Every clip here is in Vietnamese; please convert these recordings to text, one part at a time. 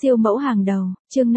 Siêu mẫu hàng đầu, chương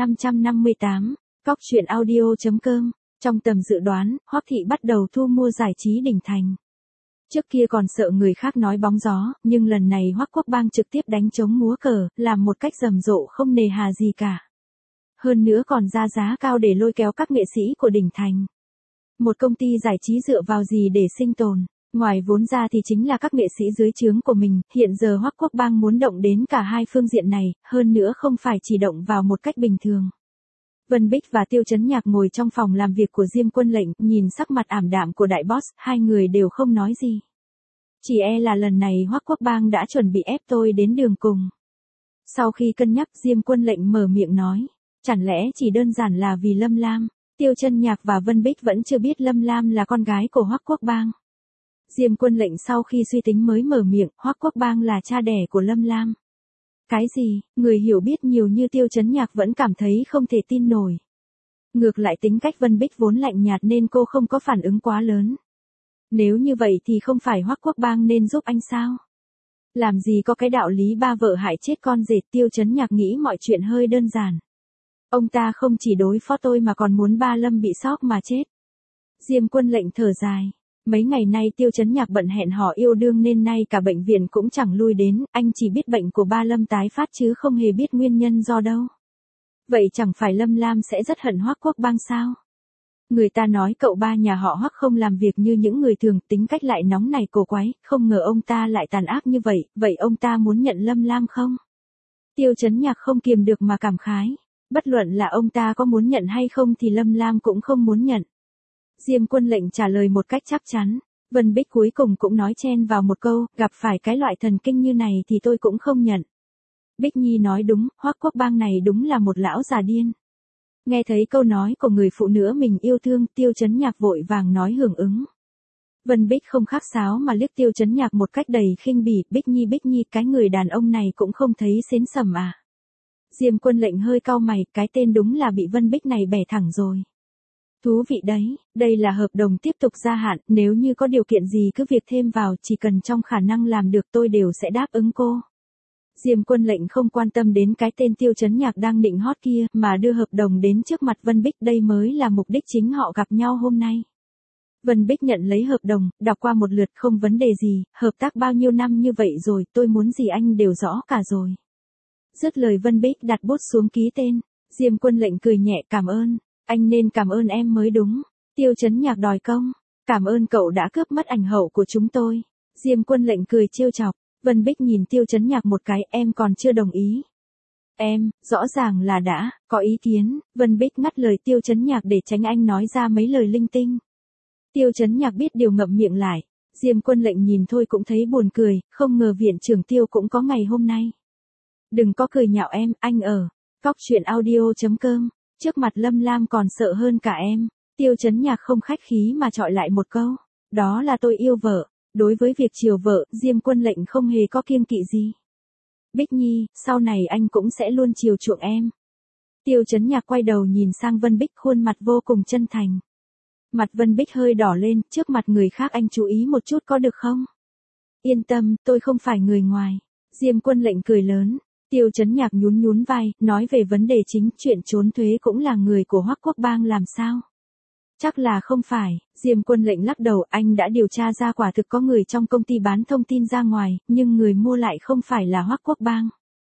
558, Cóc truyện audio.com, trong tầm dự đoán, Hoắc Thị bắt đầu thu mua giải trí đỉnh thành. Trước kia còn sợ người khác nói bóng gió, nhưng lần này Hoắc Quốc Bang trực tiếp đánh trống múa cờ, làm một cách rầm rộ không nề hà gì cả. Hơn nữa còn ra giá cao để lôi kéo các nghệ sĩ của đỉnh thành. Một công ty giải trí dựa vào gì để sinh tồn? Ngoài vốn ra thì chính là các nghệ sĩ dưới trướng của mình, hiện giờ Hoắc Quốc Bang muốn động đến cả hai phương diện này, hơn nữa không phải chỉ động vào một cách bình thường. Vân Bích và Tiêu Chấn Nhạc ngồi trong phòng làm việc của Diêm Quân Lệnh, nhìn sắc mặt ảm đạm của đại boss, hai người đều không nói gì. Chỉ e là lần này Hoắc Quốc Bang đã chuẩn bị ép tôi đến đường cùng. Sau khi cân nhắc, Diêm Quân Lệnh mở miệng nói, chẳng lẽ chỉ đơn giản là vì Lâm Lam? Tiêu Chấn Nhạc và Vân Bích vẫn chưa biết Lâm Lam là con gái của Hoắc Quốc Bang. Diêm Quân Lệnh sau khi suy tính mới mở miệng, Hoắc Quốc Bang là cha đẻ của Lâm Lam. Cái gì? Người hiểu biết nhiều như Tiêu Chấn Nhạc vẫn cảm thấy không thể tin nổi. Ngược lại tính cách Vân Bích vốn lạnh nhạt nên cô không có phản ứng quá lớn. Nếu như vậy thì không phải Hoắc Quốc Bang nên giúp anh sao? Làm gì có cái đạo lý ba vợ hại chết con rể. Tiêu Chấn Nhạc nghĩ mọi chuyện hơi đơn giản. Ông ta không chỉ đối phó tôi mà còn muốn ba Lâm bị sốc mà chết. Diêm Quân Lệnh thở dài. Mấy ngày nay Tiêu Chấn Nhạc bận hẹn hò yêu đương nên nay cả bệnh viện cũng chẳng lui đến, anh chỉ biết bệnh của ba Lâm tái phát chứ không hề biết nguyên nhân do đâu. Vậy chẳng phải Lâm Lam sẽ rất hận Hoắc Quốc Bang sao? Người ta nói cậu ba nhà họ Hoắc không làm việc như những người thường, tính cách lại nóng này cổ quái, không ngờ ông ta lại tàn ác như vậy, vậy ông ta muốn nhận Lâm Lam không? Tiêu Chấn Nhạc không kiềm được mà cảm khái, bất luận là ông ta có muốn nhận hay không thì Lâm Lam cũng không muốn nhận. Diêm Quân Lệnh trả lời một cách chắc chắn. Vân Bích cuối cùng cũng nói chen vào một câu, gặp phải cái loại thần kinh như này thì tôi cũng không nhận. Bích Nhi nói đúng, Hoắc Quốc Bang này đúng là một lão già điên. Nghe thấy câu nói của người phụ nữ mình yêu thương, Tiêu Chấn Nhạc vội vàng nói hưởng ứng. Vân Bích không khác sáo mà liếc Tiêu Chấn Nhạc một cách đầy khinh bỉ, Bích Nhi, cái người đàn ông này cũng không thấy xến sẩm à. Diêm Quân Lệnh hơi cau mày, cái tên đúng là bị Vân Bích này bẻ thẳng rồi. Thú vị đấy, đây là hợp đồng tiếp tục gia hạn, nếu như có điều kiện gì cứ việc thêm vào, chỉ cần trong khả năng làm được tôi đều sẽ đáp ứng cô. Diêm Quân Lệnh không quan tâm đến cái tên Tiêu Chấn Nhạc đang định hót kia, mà đưa hợp đồng đến trước mặt Vân Bích, đây mới là mục đích chính họ gặp nhau hôm nay. Vân Bích nhận lấy hợp đồng, đọc qua một lượt không vấn đề gì, hợp tác bao nhiêu năm như vậy rồi, tôi muốn gì anh đều rõ cả rồi. Dứt lời Vân Bích đặt bút xuống ký tên, Diêm Quân Lệnh cười nhẹ, cảm ơn. Anh nên cảm ơn em mới đúng. Tiêu Chấn Nhạc đòi công. Cảm ơn cậu đã cướp mất ảnh hậu của chúng tôi. Diêm Quân Lệnh cười trêu chọc. Vân Bích nhìn Tiêu Chấn Nhạc một cái, em còn chưa đồng ý. Em, rõ ràng là đã, có ý kiến. Vân Bích ngắt lời Tiêu Chấn Nhạc để tránh anh nói ra mấy lời linh tinh. Tiêu Chấn Nhạc biết điều ngậm miệng lại. Diêm Quân Lệnh nhìn thôi cũng thấy buồn cười, không ngờ viện trưởng Tiêu cũng có ngày hôm nay. Đừng có cười nhạo em, anh ở Cóc truyện audio.com. Trước mặt Lâm Lam còn sợ hơn cả em. Tiêu Chấn Nhạc không khách khí mà chọi lại một câu. Đó là tôi yêu vợ. Đối với việc chiều vợ, Diêm Quân Lệnh không hề có kiêng kỵ gì. Bích Nhi, sau này anh cũng sẽ luôn chiều chuộng em. Tiêu Chấn Nhạc quay đầu nhìn sang Vân Bích, khuôn mặt vô cùng chân thành. Mặt Vân Bích hơi đỏ lên, trước mặt người khác anh chú ý một chút có được không? Yên tâm, tôi không phải người ngoài. Diêm Quân Lệnh cười lớn. Tiêu Chấn Nhạc nhún vai, nói về vấn đề chính, chuyện trốn thuế cũng là người của Hoắc Quốc Bang làm sao? Chắc là không phải. Diêm Quân Lệnh lắc đầu, anh đã điều tra ra quả thực có người trong công ty bán thông tin ra ngoài, nhưng người mua lại không phải là Hoắc Quốc Bang.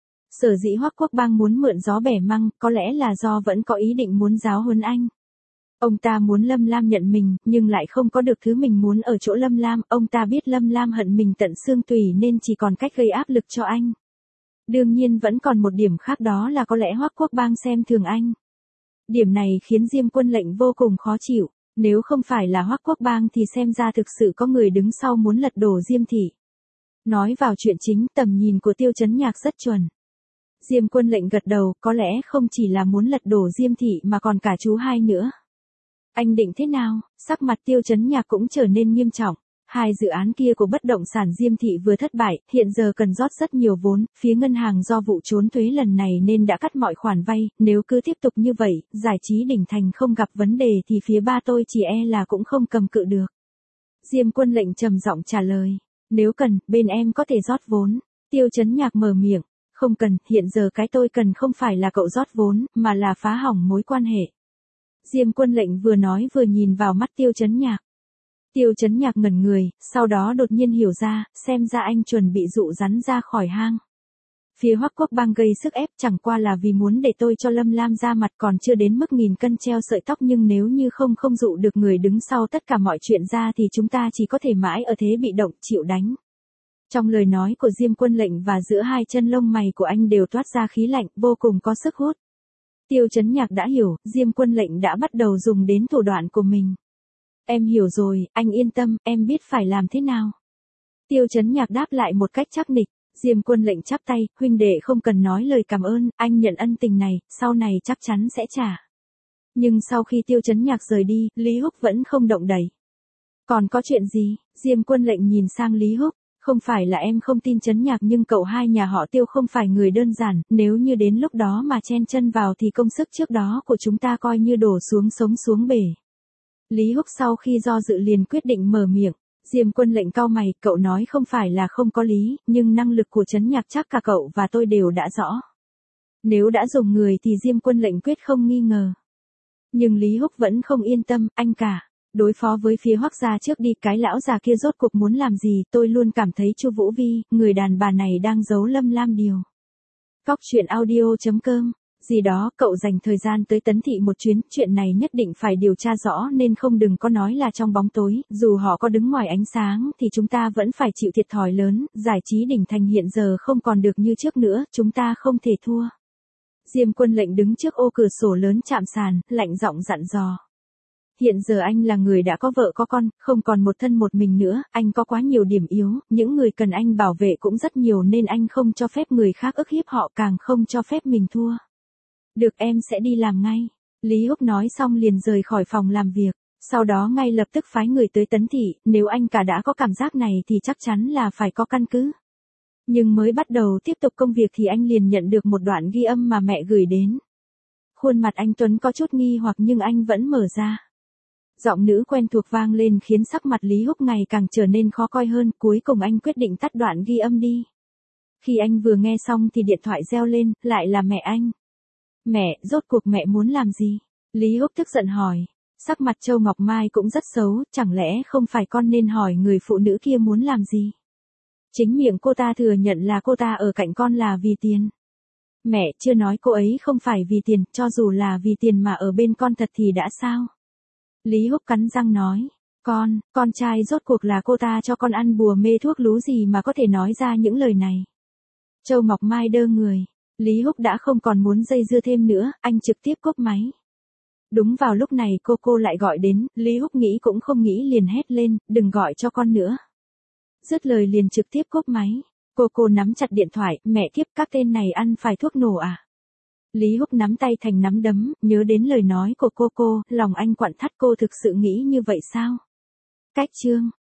Sở dĩ Hoắc Quốc Bang muốn mượn gió bẻ măng, có lẽ là do vẫn có ý định muốn giáo huấn anh. Ông ta muốn Lâm Lam nhận mình, nhưng lại không có được thứ mình muốn ở chỗ Lâm Lam, ông ta biết Lâm Lam hận mình tận xương tủy nên chỉ còn cách gây áp lực cho anh. Đương nhiên vẫn còn một điểm khác, đó là có lẽ Hoắc Quốc Bang xem thường anh. Điểm này khiến Diêm Quân Lệnh vô cùng khó chịu, nếu không phải là Hoắc Quốc Bang thì xem ra thực sự có người đứng sau muốn lật đổ Diêm thị. Nói vào chuyện chính, tầm nhìn của Tiêu Chấn Nhạc rất chuẩn. Diêm Quân Lệnh gật đầu, có lẽ không chỉ là muốn lật đổ Diêm thị mà còn cả chú hai nữa. Anh định thế nào? Sắc mặt Tiêu Chấn Nhạc cũng trở nên nghiêm trọng. Hai dự án kia của bất động sản Diêm thị vừa thất bại, hiện giờ cần rót rất nhiều vốn, phía ngân hàng do vụ trốn thuế lần này nên đã cắt mọi khoản vay, nếu cứ tiếp tục như vậy, giải trí đỉnh thành không gặp vấn đề thì phía ba tôi chỉ e là cũng không cầm cự được. Diêm Quân Lệnh trầm giọng trả lời, nếu cần, bên em có thể rót vốn. Tiêu Chấn Nhạc mở miệng, Không cần, hiện giờ cái tôi cần không phải là cậu rót vốn, mà là phá hỏng mối quan hệ. Diêm Quân Lệnh vừa nói vừa nhìn vào mắt Tiêu Chấn Nhạc. Tiêu Chấn Nhạc ngẩn người, sau đó đột nhiên hiểu ra, xem ra anh chuẩn bị dụ rắn ra khỏi hang. Phía Hoắc Quốc Bang gây sức ép chẳng qua là vì muốn để tôi cho Lâm Lam ra mặt, còn chưa đến mức 1000 cân treo sợi tóc, nhưng nếu như không dụ được người đứng sau tất cả mọi chuyện ra thì chúng ta chỉ có thể mãi ở thế bị động, chịu đánh. Trong lời nói của Diêm Quân Lệnh và giữa hai chân lông mày của anh đều toát ra khí lạnh, vô cùng có sức hút. Tiêu Chấn Nhạc đã hiểu, Diêm Quân Lệnh đã bắt đầu dùng đến thủ đoạn của mình. Em hiểu rồi, anh yên tâm, em biết phải làm thế nào. Tiêu Chấn Nhạc đáp lại một cách chắc nịch. Diêm Quân Lệnh chắp tay, huynh đệ không cần nói lời cảm ơn, anh nhận ân tình này, sau này chắc chắn sẽ trả. Nhưng sau khi Tiêu Chấn Nhạc rời đi, Lý Húc vẫn không động đậy. Còn có chuyện gì? Diêm Quân Lệnh nhìn sang Lý Húc, không phải là em không tin Chấn Nhạc, nhưng cậu hai nhà họ Tiêu không phải người đơn giản, nếu như đến lúc đó mà chen chân vào thì công sức trước đó của chúng ta coi như đổ xuống sống xuống bể. Lý Húc sau khi do dự liền quyết định mở miệng. Diêm Quân Lệnh cau mày, cậu nói không phải là không có lý, nhưng năng lực của Chấn Nhạc chắc cả cậu và tôi đều đã rõ. Nếu đã dùng người thì Diêm Quân Lệnh quyết không nghi ngờ. Nhưng Lý Húc vẫn không yên tâm, anh cả. Đối phó với phía Hoắc gia trước đi, cái lão già kia rốt cuộc muốn làm gì, tôi luôn cảm thấy Chu Vũ Vi, người đàn bà này đang giấu Lâm Lam điều. Cóc.audio.com Gì đó, cậu dành thời gian tới Tấn Thị một chuyến, chuyện này nhất định phải điều tra rõ nên không đừng có nói là trong bóng tối, dù họ có đứng ngoài ánh sáng thì chúng ta vẫn phải chịu thiệt thòi lớn, giải trí đỉnh thành hiện giờ không còn được như trước nữa, chúng ta không thể thua. Diêm Quân Lệnh đứng trước ô cửa sổ lớn chạm sàn, lạnh giọng dặn dò. Hiện giờ anh là người đã có vợ có con, không còn một thân một mình nữa, anh có quá nhiều điểm yếu, những người cần anh bảo vệ cũng rất nhiều nên anh không cho phép người khác ức hiếp họ, càng không cho phép mình thua. Được, em sẽ đi làm ngay. Lý Húc nói xong liền rời khỏi phòng làm việc, sau đó ngay lập tức phái người tới Tấn Thị, nếu anh cả đã có cảm giác này thì chắc chắn là phải có căn cứ. Nhưng mới bắt đầu tiếp tục công việc thì anh liền nhận được một đoạn ghi âm mà mẹ gửi đến. Khuôn mặt anh Tuấn có chút nghi hoặc nhưng anh vẫn mở ra. Giọng nữ quen thuộc vang lên khiến sắc mặt Lý Húc ngày càng trở nên khó coi hơn, cuối cùng anh quyết định tắt đoạn ghi âm đi. Khi anh vừa nghe xong thì điện thoại reo lên, lại là mẹ anh. Mẹ, rốt cuộc mẹ muốn làm gì? Lý Húc tức giận hỏi. Sắc mặt Châu Ngọc Mai cũng rất xấu, chẳng lẽ không phải con nên hỏi người phụ nữ kia muốn làm gì? Chính miệng cô ta thừa nhận là cô ta ở cạnh con là vì tiền. Mẹ chưa nói cô ấy không phải vì tiền, cho dù là vì tiền mà ở bên con thật thì đã sao? Lý Húc cắn răng nói. Con trai rốt cuộc là cô ta cho con ăn bùa mê thuốc lú gì mà có thể nói ra những lời này? Châu Ngọc Mai đơ người. Lý Húc đã không còn muốn dây dưa thêm nữa, anh trực tiếp cúp máy. Đúng vào lúc này cô lại gọi đến, Lý Húc nghĩ cũng không nghĩ liền hét lên, đừng gọi cho con nữa. Dứt lời liền trực tiếp cúp máy. Cô nắm chặt điện thoại, mẹ kiếp, các tên này ăn phải thuốc nổ à? Lý Húc nắm tay thành nắm đấm, nhớ đến lời nói của cô, lòng anh quặn thắt, cô thực sự nghĩ như vậy sao? Cách chương